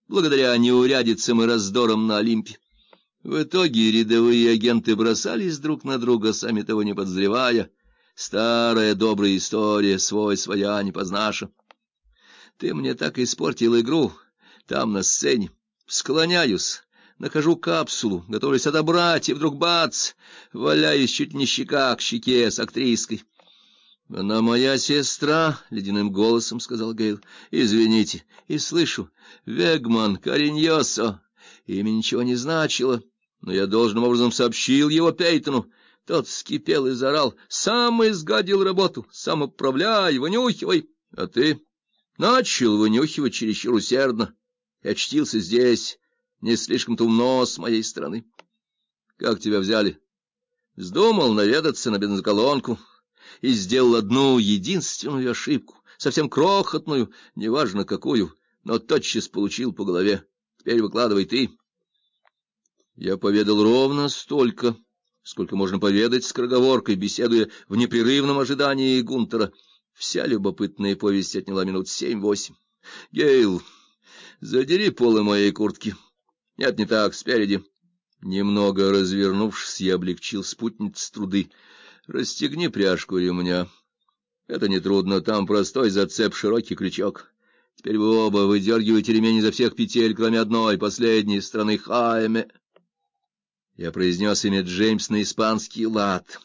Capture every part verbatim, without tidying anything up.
благодаря неурядицам и раздорам на Олимпе. В итоге рядовые агенты бросались друг на друга, сами того не подозревая. Старая добрая история, свой своя не познаша. Ты мне так испортил игру там на сцене. Склоняюсь, нахожу капсулу, готовлюсь отобрать, и вдруг бац, валяюсь чуть не щека к щеке с актриской. — Она моя сестра, — ледяным голосом сказал Гейл. — Извините. И слышу: Вегман Кариньосо. Имя ничего не значило, но я должным образом сообщил его Пейтону. Тот вскипел и заорал: сам изгадил работу, сам управляй, вынюхивай. А ты начал вынюхивать чересчур усердно и очтился здесь, не слишком-то умно с моей стороны. Как тебя взяли? Вздумал наведаться на бензоколонку и сделал одну единственную ошибку, совсем крохотную, неважно какую, но тотчас получил по голове. Теперь выкладывай ты. Я поведал ровно столько, сколько можно поведать скороговоркой, беседуя в непрерывном ожидании Гунтера. Вся любопытная повесть отняла минут семь-восемь. Гейл, задери полы моей куртки. Нет, не так, спереди. Немного развернувшись, я облегчил спутниц труды. Расстегни пряжку ремня. Это нетрудно, там простой зацеп, широкий крючок. Теперь вы оба выдергиваете ремень изо всех петель, кроме одной, последней, стороны Хайме. Я произнес имя Джеймс на испанский лад.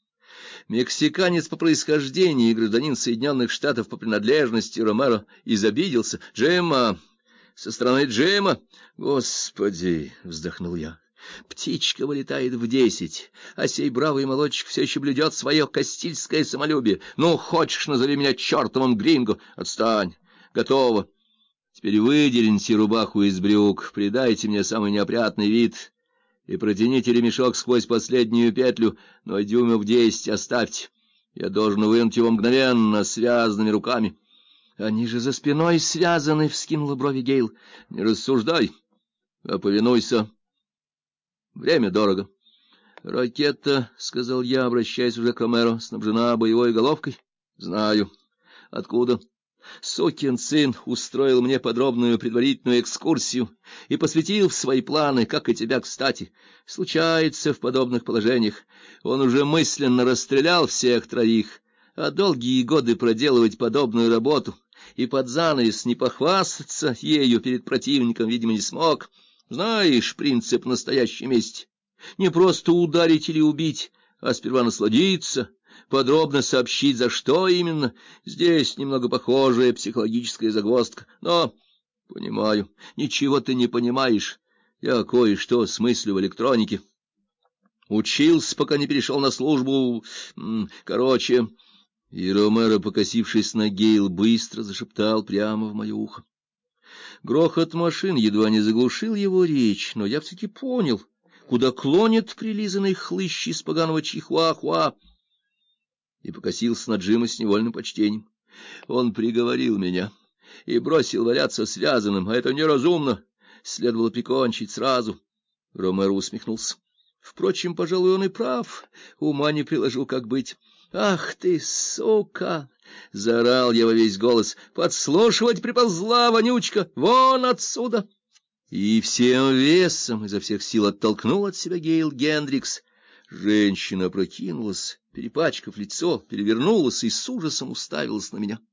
Мексиканец по происхождению и гражданин Соединенных Штатов по принадлежности, Ромеро изобиделся. Джемма, со стороны Джемма. Господи, вздохнул я. Птичка вылетает в десять, а сей бравый молодчик все еще блюдет свое кастильское самолюбие. Ну, хочешь, назови меня чертовым гринго? Отстань. Готово. Теперь выдерните рубаху из брюк, придайте мне самый неопрятный вид и протяните ремешок сквозь последнюю петлю, но дюймов десять оставьте. Я должен вынуть его мгновенно, связанными руками. — Они же за спиной связаны, — вскинула брови Гейл. — Не рассуждай, а повинуйся. Время дорого. — Ракета, — сказал я, обращаясь уже к Ромеро, — снабжена боевой головкой? — Знаю. — Откуда? — Сукин сын устроил мне подробную предварительную экскурсию и посвятил в свои планы, как и тебя, кстати. Случается в подобных положениях. Он уже мысленно расстрелял всех троих, а долгие годы проделывать подобную работу и под занавес не похвастаться ею перед противником, видимо, не смог. Знаешь принцип настоящей мести: не просто ударить или убить, а сперва насладиться, подробно сообщить, за что именно. Здесь немного похожая психологическая загвоздка, но, понимаю, ничего ты не понимаешь. Я кое-что смыслю в электронике. Учился, пока не перешел на службу. Короче, и Ромеро, покосившись на Гейл, быстро зашептал прямо в мое ухо. Грохот машин едва не заглушил его речь, но я все-таки понял, куда клонит прилизанный хлыщ из поганого чихуахуа, и покосился на Джима с невольным почтением. Он приговорил меня и бросил валяться связанным, а это неразумно. Следовало прикончить сразу. Ромеро усмехнулся. Впрочем, пожалуй, он и прав. Ума не приложу, как быть. Ах ты, сука! — заорал я во весь голос. — Подслушивать приползла, вонючка! Вон отсюда! И всем весом изо всех сил оттолкнул от себя Гейл Гендрикс. Женщина опрокинулась, перепачкав лицо, перевернулась и с ужасом уставилась на меня.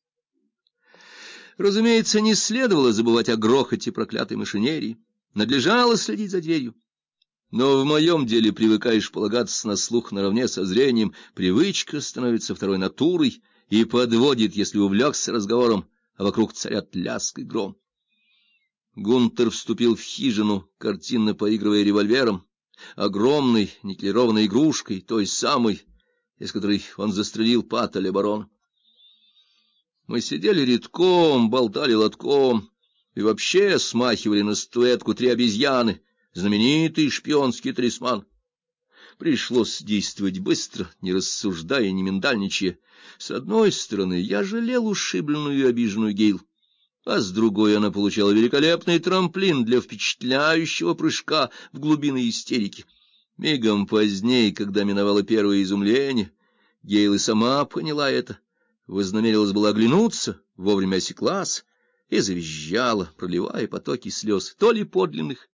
Разумеется, не следовало забывать о грохоте проклятой машинерии. Надлежало следить за дверью. Но в моем деле привыкаешь полагаться на слух наравне со зрением, привычка становится второй натурой и подводит, если увлекся разговором, а вокруг царят лязг и гром. Гунтер вступил в хижину, картинно поигрывая револьвером, огромной никелированной игрушкой, той самой, из которой он застрелил Паттеля барона. Мы сидели редком, болтали лотком и вообще смахивали на статуэтку три обезьяны, знаменитый шпионский талисман. Пришлось действовать быстро, не рассуждая, не миндальничая. С одной стороны, я жалел ушибленную и обиженную Гейл, а с другой она получала великолепный трамплин для впечатляющего прыжка в глубины истерики. Мигом позднее, когда миновало первое изумление, Гейл и сама поняла это, вознамерилась была оглянуться, вовремя осеклась. и завизжала, проливая потоки слез, то ли подлинных,